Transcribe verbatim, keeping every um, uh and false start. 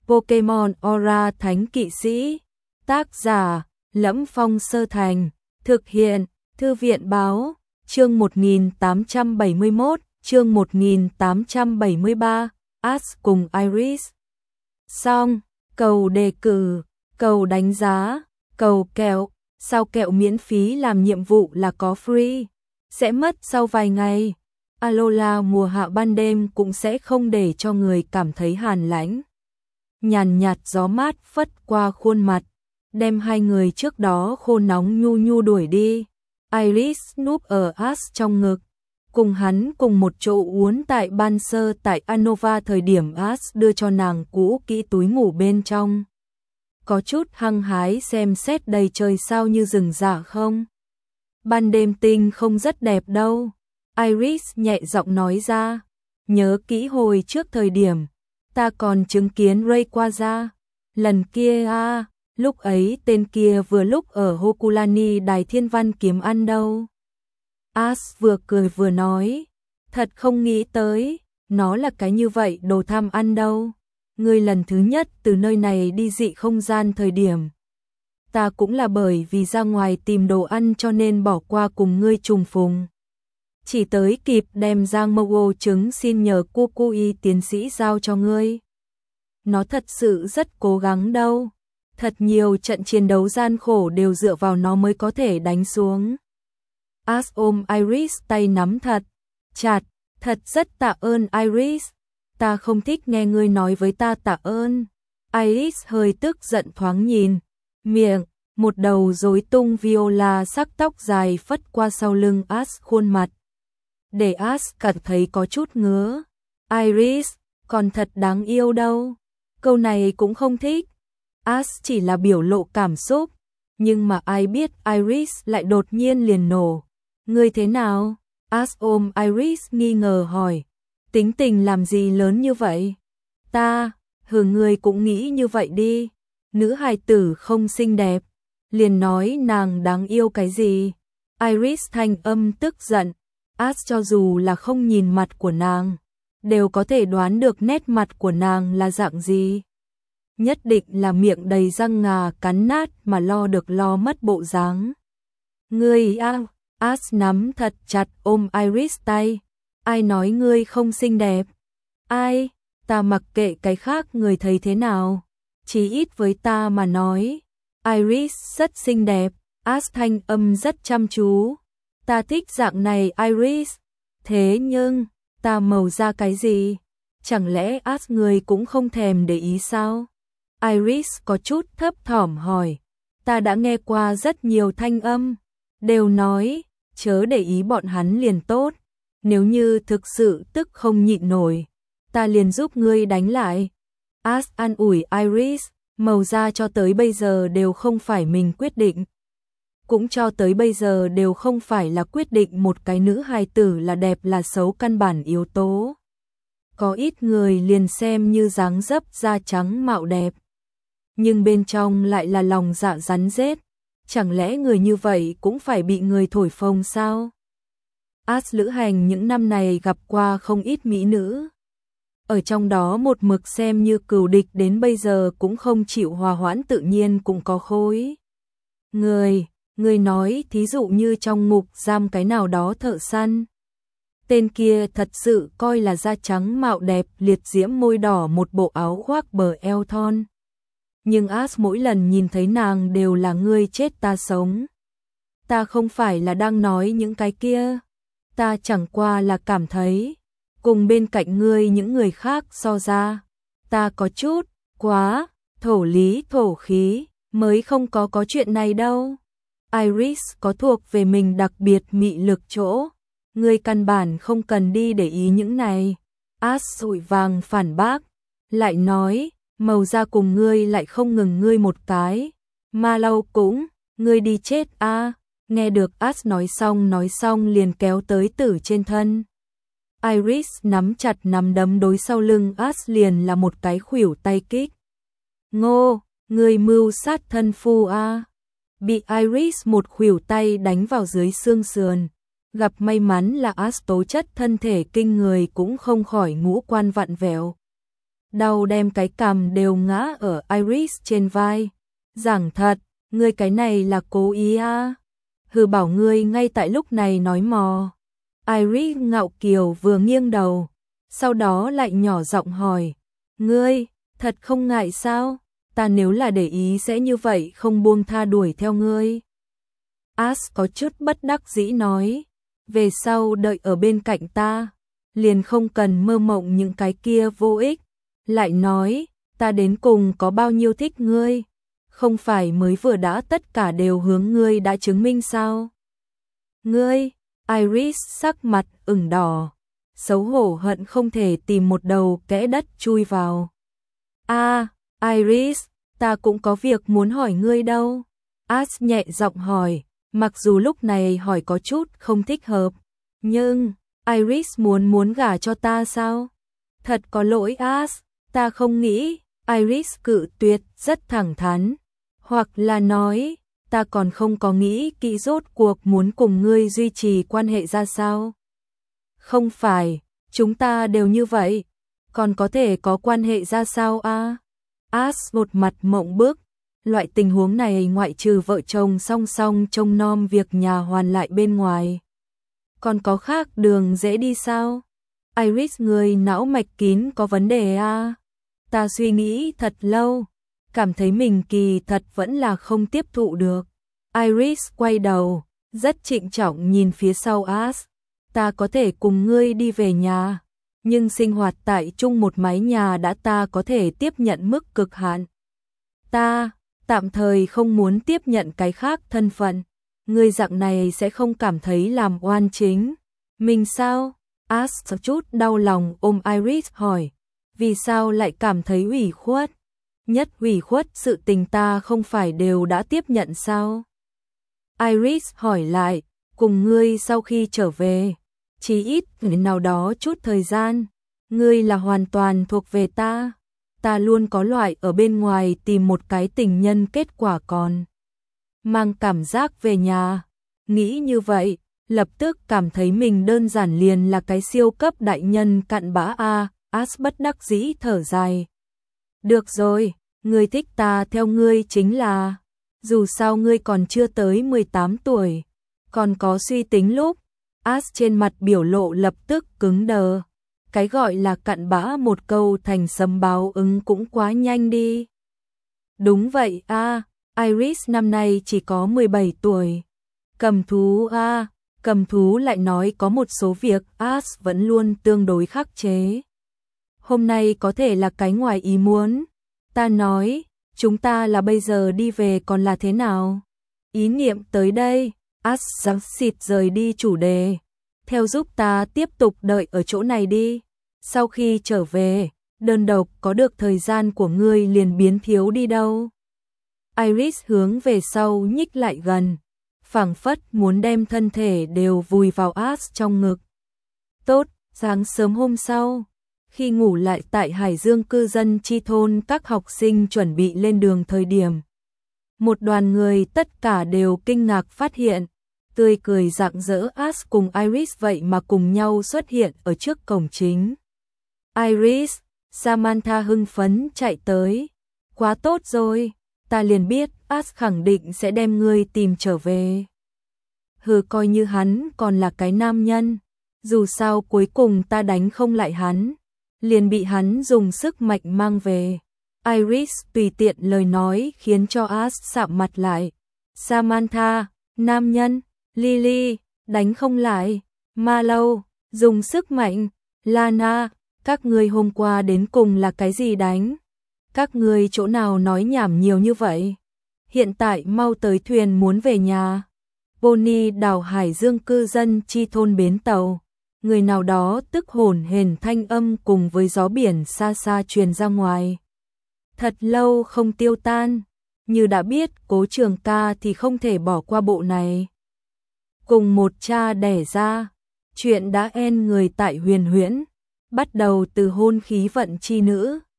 Pokemon Aura Thánh Kỵ Sĩ. Tác giả Lẫm Phong Sơ Thành. Thực hiện Thư viện Báo. Chương một nghìn tám trăm bảy mươi mốt, chương một nghìn tám trăm bảy mươi ba, Ash cùng Iris. Xong, cầu đề cử, cầu đánh giá, cầu kẹo, sao kẹo miễn phí làm nhiệm vụ là có free, sẽ mất sau vài ngày. Alola mùa hạ ban đêm cũng sẽ không để cho người cảm thấy hàn lãnh. Nhàn nhạt gió mát phất qua khuôn mặt, đem hai người trước đó khô nóng nhu nhu đuổi đi. Iris núp ở Ash trong ngực, cùng hắn cùng một chỗ uốn tại ban sơ tại Anova thời điểm Ash đưa cho nàng cũ kỹ túi ngủ bên trong. Có chút hăng hái xem xét đầy trời sao như rừng rả không? Ban đêm tinh không rất đẹp đâu. Iris nhẹ giọng nói ra, nhớ kỹ hồi trước thời điểm, ta còn chứng kiến Rayquaza. Lần kia à, lúc ấy tên kia vừa lúc ở Hokulani Đài Thiên Văn kiếm ăn đâu. Ash vừa cười vừa nói, thật không nghĩ tới, nó là cái như vậy đồ tham ăn đâu. Ngươi lần thứ nhất từ nơi này đi dị không gian thời điểm, ta cũng là bởi vì ra ngoài tìm đồ ăn cho nên bỏ qua cùng ngươi trùng phùng. Chỉ tới kịp đem Giang Mogo trứng xin nhờ Kukui tiến sĩ giao cho ngươi. Nó thật sự rất cố gắng đâu. Thật nhiều trận chiến đấu gian khổ đều dựa vào nó mới có thể đánh xuống. Ash ôm Iris tay nắm thật chặt, thật rất tạ ơn Iris. Ta không thích nghe ngươi nói với ta tạ ơn. Iris hơi tức giận thoáng nhìn, miệng, một đầu rối tung viola sắc tóc dài phất qua sau lưng Ash khuôn mặt. Để Ash cảm thấy có chút ngứa. Iris, còn thật đáng yêu đâu. Câu này cũng không thích. Ash chỉ là biểu lộ cảm xúc, nhưng mà ai biết Iris lại đột nhiên liền nổ. Ngươi thế nào? Ash ôm Iris nghi ngờ hỏi. Tính tình làm gì lớn như vậy? Ta, hừ ngươi cũng nghĩ như vậy đi. Nữ hài tử không xinh đẹp, liền nói nàng đáng yêu cái gì? Iris thanh âm tức giận. Ash cho dù là không nhìn mặt của nàng, đều có thể đoán được nét mặt của nàng là dạng gì. Nhất định là miệng đầy răng ngà cắn nát mà lo được lo mất bộ dáng. Ngươi a, Ash nắm thật chặt ôm Iris tay. Ai nói ngươi không xinh đẹp? Ai? Ta mặc kệ cái khác người thấy thế nào. Chỉ ít với ta mà nói, Iris rất xinh đẹp. Ash thanh âm rất chăm chú. Ta thích dạng này Iris. Thế nhưng, ta màu da cái gì? Chẳng lẽ Ash người cũng không thèm để ý sao? Iris có chút thấp thỏm hỏi. Ta đã nghe qua rất nhiều thanh âm, đều nói, chớ để ý bọn hắn liền tốt. Nếu như thực sự tức không nhịn nổi, ta liền giúp ngươi đánh lại. Ash an ủi Iris, màu da cho tới bây giờ đều không phải mình quyết định. Cũng cho tới bây giờ đều không phải là quyết định một cái nữ hài tử là đẹp là xấu căn bản yếu tố. Có ít người liền xem như dáng dấp da trắng mạo đẹp, nhưng bên trong lại là lòng dạ rắn rết. Chẳng lẽ người như vậy cũng phải bị người thổi phồng sao? Ash lữ hành những năm này gặp qua không ít mỹ nữ. Ở trong đó một mực xem như cừu địch đến bây giờ cũng không chịu hòa hoãn tự nhiên cũng có khối. Người, người nói thí dụ như trong ngục giam cái nào đó thợ săn. Tên kia thật sự coi là da trắng mạo đẹp liệt diễm môi đỏ một bộ áo khoác bờ eo thon. Nhưng Ash mỗi lần nhìn thấy nàng đều là ngươi chết ta sống. Ta không phải là đang nói những cái kia. Ta chẳng qua là cảm thấy, cùng bên cạnh ngươi những người khác so ra, ta có chút, quá, thổ lý thổ khí, mới không có có chuyện này đâu. Iris có thuộc về mình đặc biệt mị lực chỗ. Ngươi căn bản không cần đi để ý những này. Ash sụi vàng phản bác, lại nói, màu da cùng ngươi lại không ngừng ngươi một cái. Ma lâu cũng, ngươi đi chết a. À. Nghe được Ash nói xong nói xong liền kéo tới tử trên thân. Iris nắm chặt nắm đấm đối sau lưng Ash liền là một cái khuỷu tay kích. Ngô, ngươi mưu sát thân phu a. À. Bị Iris một khuỷu tay đánh vào dưới xương sườn. Gặp may mắn là Ash tố chất thân thể kinh người cũng không khỏi ngũ quan vặn vẹo. đau đem cái cằm đều ngã ở Iris trên vai. Giảng thật, ngươi cái này là cố ý à? Hừ, bảo ngươi ngay tại lúc này nói mò. Iris ngạo kiều vừa nghiêng đầu, sau đó lại nhỏ giọng hỏi, ngươi, thật không ngại sao? Ta nếu là để ý sẽ như vậy không buông tha đuổi theo ngươi. As có chút bất đắc dĩ nói, về sau đợi ở bên cạnh ta, liền không cần mơ mộng những cái kia vô ích. Lại nói, ta đến cùng có bao nhiêu thích ngươi, không phải mới vừa đã tất cả đều hướng ngươi đã chứng minh sao? Ngươi, Iris sắc mặt ửng đỏ, xấu hổ hận không thể tìm một đầu kẽ đất chui vào. A, à, Iris, ta cũng có việc muốn hỏi ngươi đâu. As nhẹ giọng hỏi, mặc dù lúc này hỏi có chút không thích hợp, nhưng Iris muốn muốn gả cho ta sao? Thật có lỗi As, ta không nghĩ. Iris cự tuyệt rất thẳng thắn, hoặc là nói, ta còn không có nghĩ kỹ rốt cuộc muốn cùng ngươi duy trì quan hệ ra sao. Không phải, chúng ta đều như vậy, còn có thể có quan hệ ra sao a? À? As một mặt mộng bức, loại tình huống này ngoại trừ vợ chồng song song trông nom việc nhà hoàn lại bên ngoài, còn có khác đường dễ đi sao? Iris, người não mạch kín có vấn đề a? À? Ta suy nghĩ thật lâu, cảm thấy mình kỳ thật vẫn là không tiếp thụ được. Iris quay đầu, rất trịnh trọng nhìn phía sau As. Ta có thể cùng ngươi đi về nhà, nhưng sinh hoạt tại chung một mái nhà đã ta có thể tiếp nhận mức cực hạn. Ta, tạm thời không muốn tiếp nhận cái khác thân phận. Ngươi dạng này sẽ không cảm thấy làm oan chính mình sao? As chút đau lòng ôm Iris hỏi, vì sao lại cảm thấy ủy khuất? Nhất ủy khuất sự tình ta không phải đều đã tiếp nhận sao? Iris hỏi lại, cùng ngươi sau khi trở về, chỉ ít nào đó chút thời gian, ngươi là hoàn toàn thuộc về ta. Ta luôn có loại ở bên ngoài tìm một cái tình nhân kết quả còn mang cảm giác về nhà. Nghĩ như vậy, lập tức cảm thấy mình đơn giản liền là cái siêu cấp đại nhân cặn bã a. As bất đắc dĩ thở dài. Được rồi, ngươi thích ta theo ngươi chính là, dù sao ngươi còn chưa tới mười tám tuổi, còn có suy tính lúc. As trên mặt biểu lộ lập tức cứng đờ. Cái gọi là cặn bã một câu thành sấm báo ứng cũng quá nhanh đi. Đúng vậy a, à, Iris năm nay chỉ có mười bảy tuổi. Cầm thú a, à, cầm thú lại nói có một số việc As vẫn luôn tương đối khắc chế. Hôm nay có thể là cái ngoài ý muốn. Ta nói, chúng ta là bây giờ đi về còn là thế nào? Ý niệm tới đây, As giằng xịt rời đi chủ đề. Theo giúp ta tiếp tục đợi ở chỗ này đi. Sau khi trở về, đơn độc có được thời gian của ngươi liền biến thiếu đi đâu. Iris hướng về sau nhích lại gần, phảng phất muốn đem thân thể đều vùi vào As trong ngực. Tốt, sáng sớm hôm sau, khi ngủ lại tại Hải Dương cư dân chi thôn, các học sinh chuẩn bị lên đường thời điểm, một đoàn người tất cả đều kinh ngạc phát hiện, tươi cười rạng rỡ As cùng Iris vậy mà cùng nhau xuất hiện ở trước cổng chính. Iris, Samantha hưng phấn chạy tới. Quá tốt rồi, ta liền biết As khẳng định sẽ đem ngươi tìm trở về. Hừ, coi như hắn còn là cái nam nhân, dù sao cuối cùng ta đánh không lại hắn, liền bị hắn dùng sức mạnh mang về. Iris tùy tiện lời nói khiến cho As sạm mặt lại. Samantha, nam nhân, Lily, đánh không lại, Marlowe, dùng sức mạnh, Lana, các ngươi hôm qua đến cùng là cái gì đánh? Các ngươi chỗ nào nói nhảm nhiều như vậy? Hiện tại mau tới thuyền muốn về nhà. Bonnie đảo Hải Dương cư dân chi thôn bến tàu. Người nào đó tức hồn hển thanh âm cùng với gió biển xa xa truyền ra ngoài. Thật lâu không tiêu tan. Như đã biết Cố Trường Ca thì không thể bỏ qua bộ này. Cùng một cha đẻ ra, chuyện đã en người tại Huyền Huyễn, bắt đầu từ hôn khí vận chi nữ.